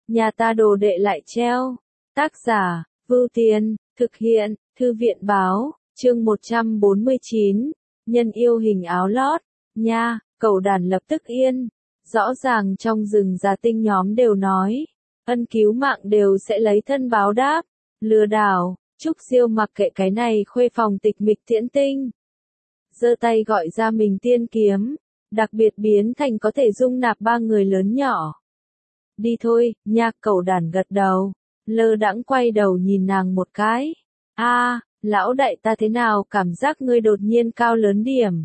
nhà ta đồ đệ lại treo. Tác giả, Vưu Tiên, thực hiện, Thư viện báo, chương 149, nhân yêu hình áo lót, nha, cẩu đàn lập tức yên. Rõ ràng trong rừng già tinh nhóm đều nói, ân cứu mạng đều sẽ lấy thân báo đáp, lừa đảo. Trúc Siêu mặc kệ cái này khuê phòng tịch mịch tiễn tinh. Giơ tay gọi ra mình tiên kiếm, đặc biệt biến thành có thể dung nạp 3 người lớn nhỏ. Đi thôi, nha, cẩu đàn gật đầu, lơ đãng quay đầu nhìn nàng một cái. Lão đại ta thế nào cảm giác ngươi đột nhiên cao lớn điểm.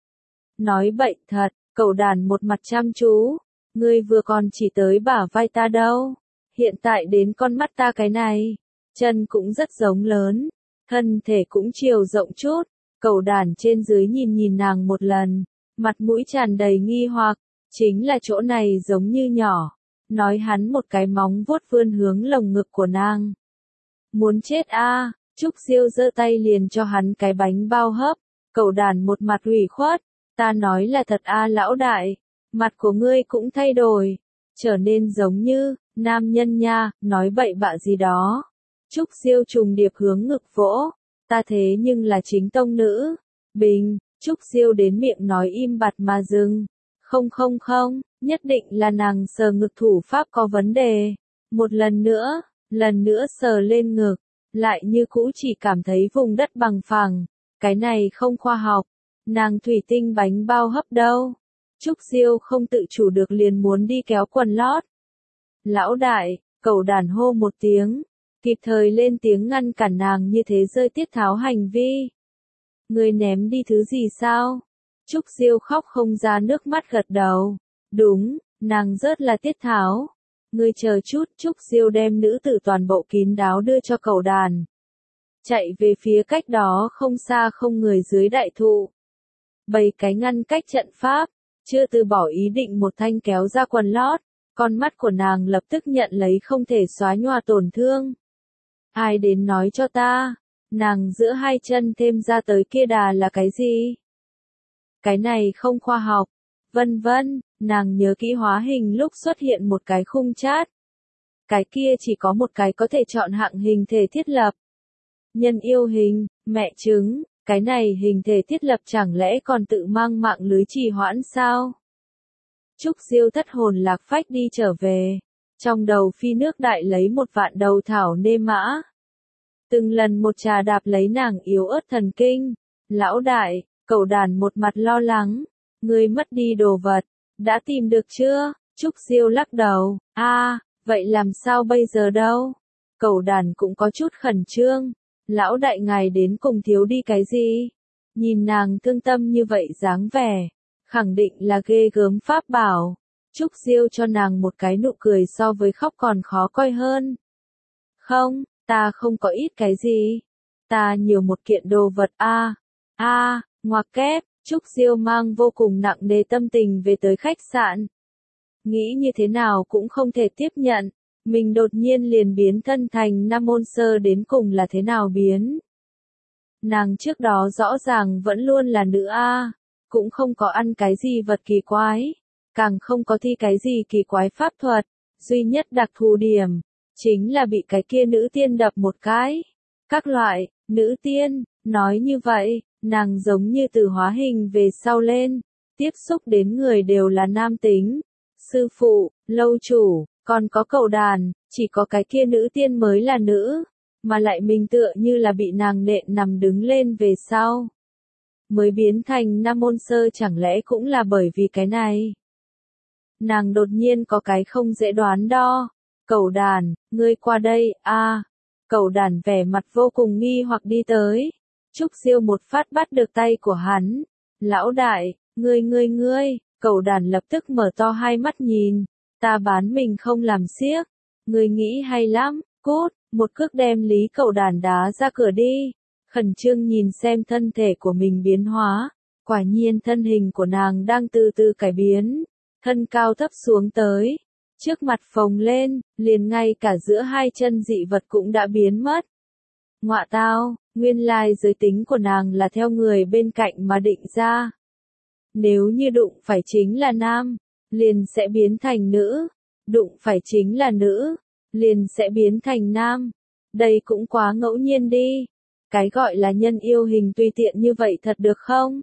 Nói bậy thật, cẩu đàn một mặt chăm chú, ngươi vừa còn chỉ tới bả vai ta đâu, hiện tại đến con mắt ta cái này. Chân cũng rất giống lớn, thân thể cũng chiều rộng chút, cẩu đàn trên dưới nhìn nàng một lần, mặt mũi tràn đầy nghi hoặc, chính là chỗ này giống như nhỏ, nói hắn một cái móng vuốt vươn hướng lồng ngực của nàng. Muốn chết a, Trúc Siêu giơ tay liền cho hắn cái bánh bao hấp, cẩu đàn một mặt ủy khuất, ta nói là thật a lão đại, mặt của ngươi cũng thay đổi, trở nên giống như, nam nhân nha, nói bậy bạ gì đó. Trúc Siêu trùng điệp hướng ngực vỗ, ta thế nhưng là chính tông nữ. Bình, Trúc Siêu đến miệng nói im bặt mà dừng. Không, nhất định là nàng sờ ngực thủ pháp có vấn đề. Một lần nữa sờ lên ngực, lại như cũ chỉ cảm thấy vùng đất bằng phẳng. Cái này không khoa học, nàng thủy tinh bánh bao hấp đâu. Trúc Siêu không tự chủ được liền muốn đi kéo quần lót. Lão đại, cẩu đàn hô một tiếng. Kịp thời lên tiếng ngăn cản nàng như thế rơi tiết tháo hành vi. Ngươi ném đi thứ gì sao? Trúc Siêu khóc không ra nước mắt gật đầu. Đúng, nàng rớt là tiết tháo. Ngươi chờ chút, Trúc Siêu đem nữ tử toàn bộ kín đáo đưa cho cẩu đàn. Chạy về phía cách đó không xa không người dưới đại thụ. Bày cái ngăn cách trận pháp, chưa từ bỏ ý định một thanh kéo ra quần lót. Con mắt của nàng lập tức nhận lấy không thể xóa nhòa tổn thương. Ai đến nói cho ta, nàng giữa hai chân thêm ra tới kia đà là cái gì? Cái này không khoa học, vân vân, nàng nhớ kỹ hóa hình lúc xuất hiện một cái khung chát. Cái kia chỉ có một cái có thể chọn hạng hình thể thiết lập. Nhân yêu hình, mẹ chứng, cái này hình thể thiết lập chẳng lẽ còn tự mang mạng lưới trì hoãn sao? Trúc Siêu thất hồn lạc phách đi trở về. Trong đầu phi nước đại lấy một vạn đầu thảo nê mã. Từng lần một trà đạp lấy nàng yếu ớt thần kinh. Lão đại, cẩu đàn một mặt lo lắng. Ngươi mất đi đồ vật, đã tìm được chưa? Trúc Siêu lắc đầu. Vậy làm sao bây giờ đâu? Cẩu đàn cũng có chút khẩn trương. Lão đại ngài đến cùng thiếu đi cái gì? Nhìn nàng thương tâm như vậy dáng vẻ, khẳng định là ghê gớm pháp bảo. Trúc Siêu cho nàng một cái nụ cười so với khóc còn khó coi hơn. Không, ta không có ít cái gì. Ta nhiều một kiện đồ vật ngoặc kép, Trúc Siêu mang vô cùng nặng nề tâm tình về tới khách sạn. Nghĩ như thế nào cũng không thể tiếp nhận, mình đột nhiên liền biến thân thành Nam Môn Sơ đến cùng là thế nào biến. Nàng trước đó rõ ràng vẫn luôn là nữ cũng không có ăn cái gì vật kỳ quái. Càng không có thi cái gì kỳ quái pháp thuật, duy nhất đặc thù điểm, chính là bị cái kia nữ tiên đập một cái. Các loại, nữ tiên, nói như vậy, nàng giống như từ hóa hình về sau lên, tiếp xúc đến người đều là nam tính. Sư phụ, lâu chủ, còn có cẩu đàn, chỉ có cái kia nữ tiên mới là nữ, mà lại mình tựa như là bị nàng nện nằm đứng lên về sau. Mới biến thành Nam Môn Sơ chẳng lẽ cũng là bởi vì cái này. Nàng đột nhiên có cái không dễ đoán đo. Cẩu đàn, ngươi qua đây, Cẩu đàn vẻ mặt vô cùng nghi hoặc đi tới. Trúc Siêu một phát bắt được tay của hắn. Lão đại, ngươi, cẩu đàn lập tức mở to hai mắt nhìn. Ta bán mình không làm xiếc. Ngươi nghĩ hay lắm, cút, một cước đem Lý cẩu đàn đá ra cửa đi. Khẩn trương nhìn xem thân thể của mình biến hóa. Quả nhiên thân hình của nàng đang từ từ cải biến. Thân cao thấp xuống tới, trước mặt phồng lên, liền ngay cả giữa hai chân dị vật cũng đã biến mất. Ngọa tao, nguyên lai giới tính của nàng là theo người bên cạnh mà định ra. Nếu như đụng phải chính là nam, liền sẽ biến thành nữ. đụng phải chính là nữ, liền sẽ biến thành nam. Đây cũng quá ngẫu nhiên đi. Cái gọi là nhân yêu hình tùy tiện như vậy thật được không?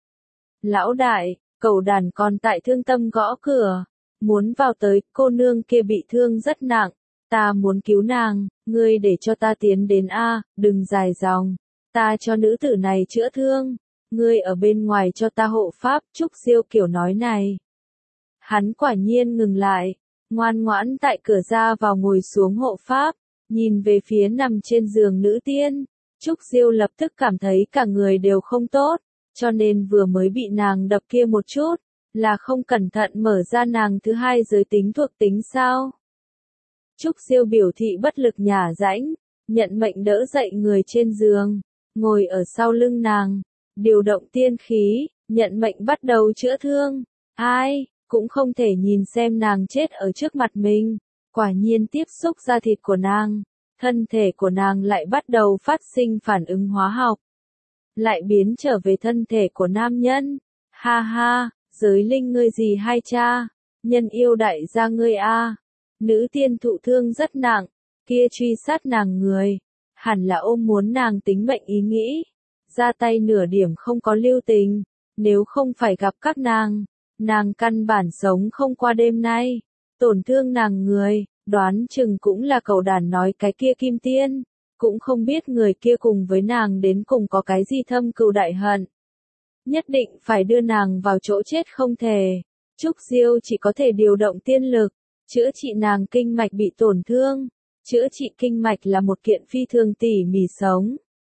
Lão đại, cẩu đàn còn tại thương tâm gõ cửa. Muốn vào tới, cô nương kia bị thương rất nặng. Ta muốn cứu nàng, ngươi để cho ta tiến đến a, đừng dài dòng. Ta cho nữ tử này chữa thương. Ngươi ở bên ngoài cho ta hộ pháp, Trúc Diêu kiểu nói này. Hắn quả nhiên ngừng lại, ngoan ngoãn tại cửa ra vào ngồi xuống hộ pháp, nhìn về phía nằm trên giường nữ tiên. Trúc Diêu lập tức cảm thấy cả người đều không tốt, cho nên vừa mới bị nàng đập kia một chút, là không cẩn thận mở ra nàng thứ hai giới tính thuộc tính sao. Trúc Diêu biểu thị bất lực nhả rãnh, nhận mệnh đỡ dậy người trên giường, ngồi ở sau lưng nàng, điều động tiên khí, nhận mệnh bắt đầu chữa thương. Ai cũng không thể nhìn xem nàng chết ở trước mặt mình. Quả nhiên tiếp xúc da thịt của nàng, thân thể của nàng lại bắt đầu phát sinh phản ứng hóa học, lại biến trở về thân thể của nam nhân. Ha ha, giới linh ngươi gì hai cha, nhân yêu đại gia ngươi a. Nữ tiên thụ thương rất nặng, kia truy sát nàng người, hẳn là ôm muốn nàng tính mệnh ý nghĩ, ra tay nửa điểm không có lưu tình, nếu không phải gặp các nàng căn bản sống không qua đêm nay, tổn thương nàng người, đoán chừng cũng là cẩu đàn nói cái kia kim tiên, cũng không biết người kia cùng với nàng đến cùng có cái gì thâm cừu đại hận. Nhất định phải đưa nàng vào chỗ chết không thể. Trúc Diêu chỉ có thể điều động tiên lực, chữa trị nàng kinh mạch bị tổn thương. Chữa trị kinh mạch là một kiện phi thường tỉ mỉ sống.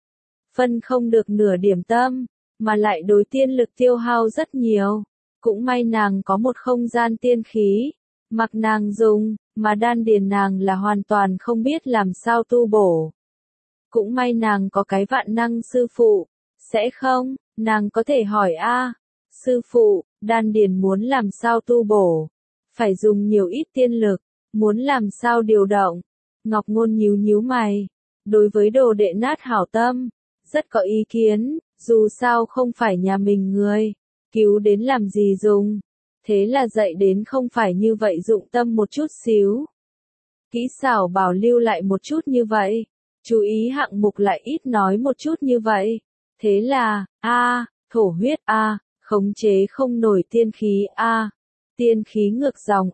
Phân không được nửa điểm tâm, mà lại đối tiên lực tiêu hao rất nhiều. Cũng may nàng có một không gian tiên khí, mặc nàng dùng, mà đan điền nàng là hoàn toàn không biết làm sao tu bổ. Cũng may nàng có cái vạn năng sư phụ, sẽ không, nàng có thể hỏi a, sư phụ, đan điền muốn làm sao tu bổ, phải dùng nhiều ít tiên lực, muốn làm sao điều động. Ngọc Ngôn nhíu nhíu mày, đối với đồ đệ nát hảo tâm, rất có ý kiến, dù sao không phải nhà mình người, cứu đến làm gì dùng, thế là dạy đến không phải như vậy dụng tâm một chút xíu. Kỹ xảo bảo lưu lại một chút như vậy, chú ý hạng mục lại ít nói một chút như vậy, thế là, thổ huyết khống chế không nổi tiên khí tiên khí ngược dòng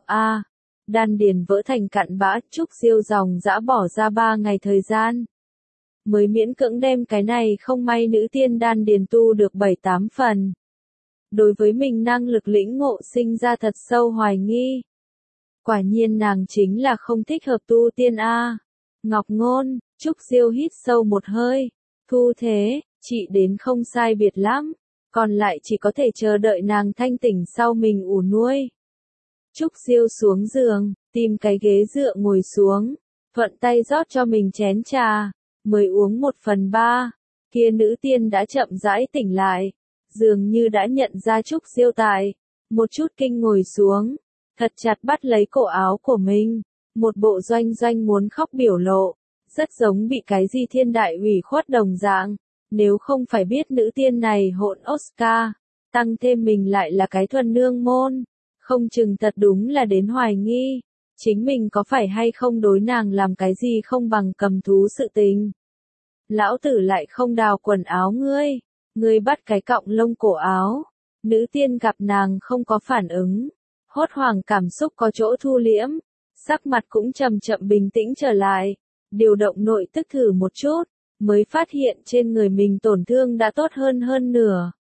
đan điền vỡ thành cặn bã. Trúc Diêu dòng dã bỏ ra 3 ngày thời gian, mới miễn cưỡng đem cái này không may nữ tiên đan điền tu được 7-8 phần. Đối với mình năng lực lĩnh ngộ sinh ra thật sâu hoài nghi. Quả nhiên nàng chính là không thích hợp tu tiên Ngọc Ngôn, Trúc Diêu hít sâu một hơi, thu thế, chị đến không sai biệt lắm, còn lại chỉ có thể chờ đợi nàng thanh tỉnh sau mình ủ nuôi. Trúc Diêu xuống giường, tìm cái ghế dựa ngồi xuống, thuận tay rót cho mình chén trà, mới uống 1/3, kia nữ tiên đã chậm rãi tỉnh lại, dường như đã nhận ra Trúc Diêu tại, một chút kinh ngồi xuống, thật chặt bắt lấy cổ áo của mình, một bộ doanh doanh muốn khóc biểu lộ, rất giống bị cái gì thiên đại ủy khuất đồng dạng, nếu không phải biết nữ tiên này hỗn Oscar, tăng thêm mình lại là cái thuần nương môn, không chừng thật đúng là đến hoài nghi, chính mình có phải hay không đối nàng làm cái gì không bằng cầm thú sự tình. Lão tử lại không đào quần áo ngươi bắt cái cọng lông cổ áo. Nữ tiên gặp nàng không có phản ứng, hốt hoảng cảm xúc có chỗ thu liễm, sắc mặt cũng chậm chậm bình tĩnh trở lại, điều động nội tức thử một chút, mới phát hiện trên người mình tổn thương đã tốt hơn nửa.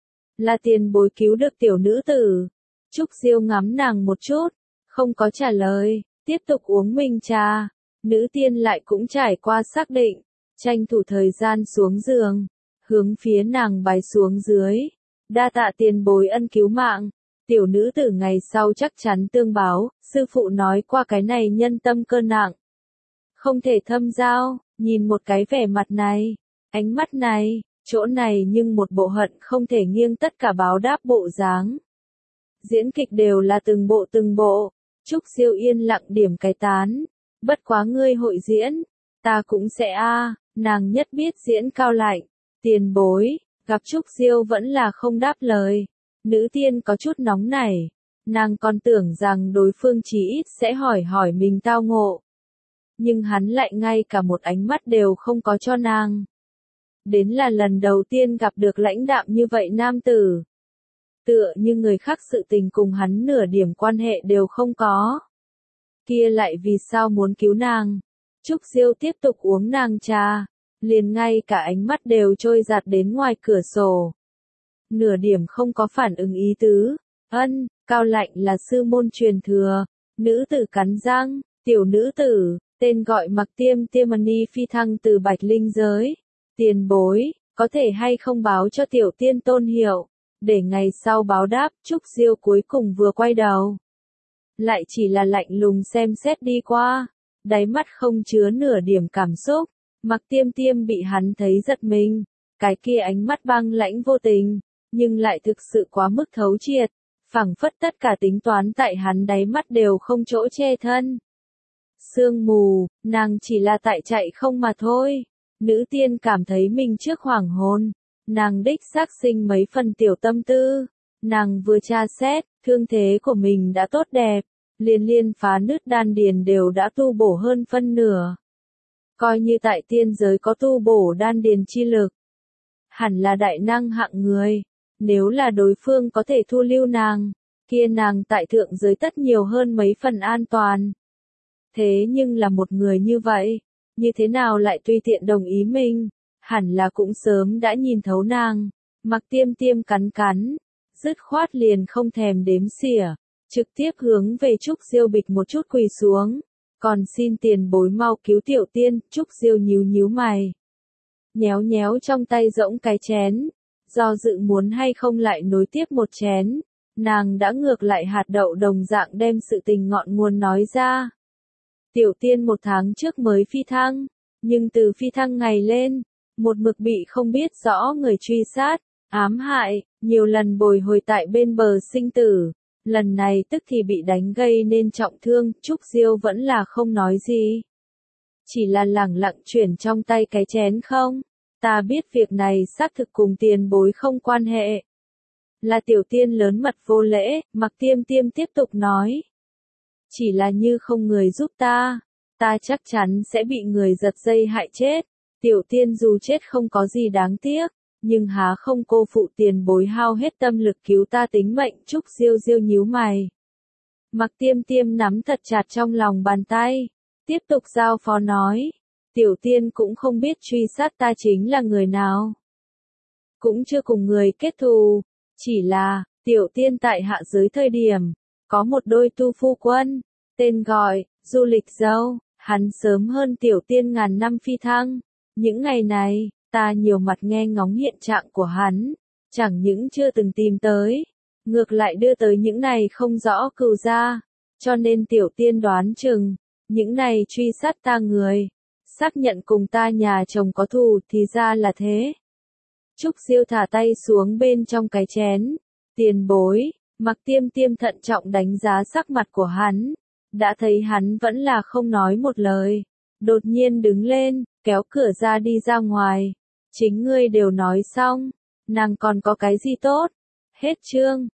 Là tiền bối cứu được tiểu nữ tử. Trúc Diêu ngắm nàng một chút, không có trả lời, tiếp tục uống mình trà. Nữ tiên lại cũng trải qua xác định, tranh thủ thời gian xuống giường, hướng phía nàng bái xuống dưới. Đa tạ tiền bối ân cứu mạng, tiểu nữ tử ngày sau chắc chắn tương báo, sư phụ nói qua cái này nhân tâm cơ nặng. Không thể thâm giao, nhìn một cái vẻ mặt này, ánh mắt này, chỗ này nhưng một bộ hận không thể nghiêng tất cả báo đáp bộ dáng. Diễn kịch đều là từng bộ, Trúc Diêu yên lặng điểm cái tán, bất quá ngươi hội diễn, ta cũng sẽ nàng nhất biết diễn cao lạnh, tiền bối. Gặp Trúc Diêu vẫn là không đáp lời, nữ tiên có chút nóng nảy, Nàng còn tưởng rằng đối phương chí ít sẽ hỏi hỏi mình tao ngộ. Nhưng hắn lại ngay cả một ánh mắt đều không có cho nàng. Đến là lần đầu tiên gặp được lãnh đạm như vậy nam tử. Tựa như người khác sự tình cùng hắn nửa điểm quan hệ đều không có. Kia lại vì sao muốn cứu nàng? Trúc Diêu tiếp tục uống nàng trà, liền ngay cả ánh mắt đều trôi giạt đến ngoài cửa sổ. Nửa điểm không có phản ứng ý tứ. Ân, Cao Lạnh là sư môn truyền thừa, nữ tử cắn răng, tiểu nữ tử, tên gọi Mặc Tiêm Tiêm phi thăng từ Bạch Linh giới. Tiền bối, có thể hay không báo cho tiểu tiên tôn hiệu, để ngày sau báo đáp. Trúc Diêu cuối cùng vừa quay đầu. Lại chỉ là lạnh lùng xem xét đi qua, đáy mắt không chứa nửa điểm cảm xúc. Mặc Tiêm Tiêm bị hắn thấy giật mình, cái kia ánh mắt băng lãnh vô tình, nhưng lại thực sự quá mức thấu triệt, phảng phất tất cả tính toán tại hắn đáy mắt đều không chỗ che thân. Sương mù, nàng chỉ là tại chạy không mà thôi. Nữ tiên cảm thấy mình trước hoàng hôn, nàng đích xác sinh mấy phần tiểu tâm tư. Nàng vừa tra xét, thương thế của mình đã tốt đẹp, liên phá nứt đan điền đều đã tu bổ hơn phân nửa. Coi như tại tiên giới có tu bổ đan điền chi lực, hẳn là đại năng hạng người. Nếu là đối phương có thể thu lưu nàng, kia nàng tại thượng giới tất nhiều hơn mấy phần an toàn. Thế nhưng là một người như vậy, như thế nào lại tùy tiện đồng ý mình, hẳn là cũng sớm đã nhìn thấu nàng. Mặc Tiêm Tiêm cắn cắn, dứt khoát liền không thèm đếm xỉa, trực tiếp hướng về Trúc Diêu bịch một chút quỳ xuống. Còn xin tiền bối mau cứu tiểu tiên. Trúc Diêu nhíu nhíu mày, nhéo nhéo trong tay rỗng cái chén, do dự muốn hay không lại nối tiếp một chén. Nàng đã ngược lại hạt đậu đồng dạng đem sự tình ngọn nguồn nói ra. Tiểu tiên 1 tháng trước mới phi thăng, nhưng từ phi thăng ngày lên, một mực bị không biết rõ người truy sát, ám hại, nhiều lần bồi hồi tại bên bờ sinh tử. Lần này tức thì bị đánh gây nên trọng thương. Trúc Diêu vẫn là không nói gì, chỉ là lẳng lặng chuyển trong tay cái chén. Không, ta biết việc này xác thực cùng tiền bối không quan hệ. Là tiểu tiên lớn mật vô lễ. Mặc Tiêm Tiêm tiếp tục nói. Chỉ là như không người giúp ta chắc chắn sẽ bị người giật dây hại chết. Tiểu tiên dù chết không có gì đáng tiếc, nhưng há không cô phụ tiền bối hao hết tâm lực cứu ta tính mệnh. Trúc Diêu Diêu nhíu mày. Mặc Tiêm Tiêm nắm thật chặt trong lòng bàn tay, tiếp tục giao phó nói. Tiểu tiên cũng không biết truy sát ta chính là người nào, cũng chưa cùng người kết thù, chỉ là, tiểu tiên tại hạ giới thời điểm, có một đôi tu phu quân, tên gọi, Du Lịch Dâu, hắn sớm hơn tiểu tiên ngàn năm phi thăng. Những ngày này, ta nhiều mặt nghe ngóng hiện trạng của hắn, chẳng những chưa từng tìm tới, ngược lại đưa tới những này không rõ cừu gia, cho nên tiểu tiên đoán chừng, những này truy sát ta người, xác nhận cùng ta nhà chồng có thù. Thì ra là thế. Trúc Diêu thả tay xuống bên trong cái chén. Tiền bối. Mặc Tiêm Tiêm thận trọng đánh giá sắc mặt của hắn, đã thấy hắn vẫn là không nói một lời, đột nhiên đứng lên, kéo cửa ra đi ra ngoài. Chính ngươi đều nói xong, nàng còn có cái gì tốt? Hết chương.